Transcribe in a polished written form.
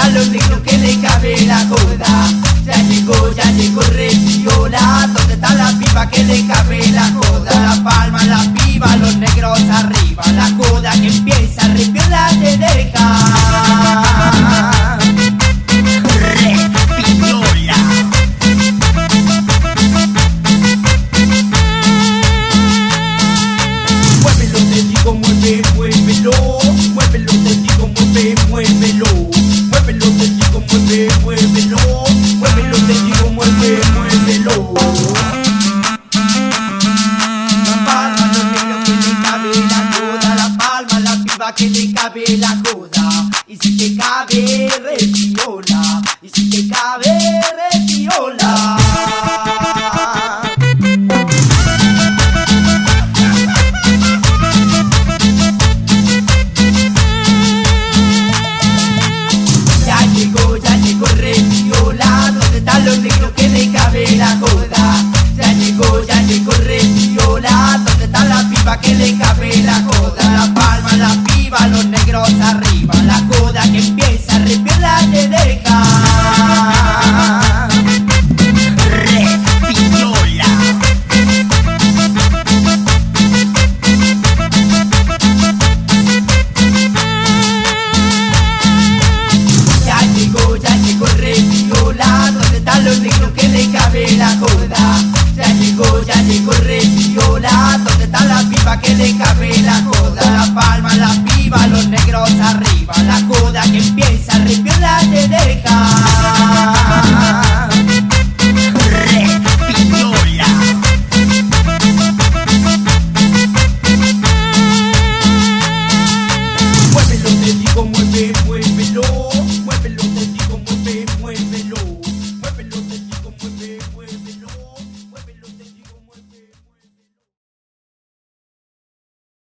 están los negros que le cabe la joda? Ya llegó Repiola. ¿Dónde está la piba que le cabe la joda? La palma, la piba, los negros arriba. La joda que empieza, Repiola te deja. Repiola. Muévelo, te digo, muévelo. Muévelo, te digo, muévelo. Muévelo, te digo, muévelo. Muévelo, te digo, muévelo. La palma, los negros que le cabe la joda. La palma, la piba que le cabe la joda. Y si te cabe, Repiola. Y si te cabe, Repiola. Ya llegó Repiola. ¿Dónde están los negros que le cabe la joda? Ya llegó Repiola. ¿Dónde está la piba que le cabe la joda? La palma, la piba, los negros arriba. La joda que empieza, Repiola te deja. Repiola. Ya llegó Repiola. ¿Dónde están los negros que le cabe la joda? Ya llegó Repiola. ¿Dónde está la piba que le cabe la joda? La palma, la piba, los negros arriba. La joda que empieza, Repiola te deja. Repiola. Muévelo, te digo, muévelo. Muévelo, te digo, muévelo. Muévelo, te digo, muévelo.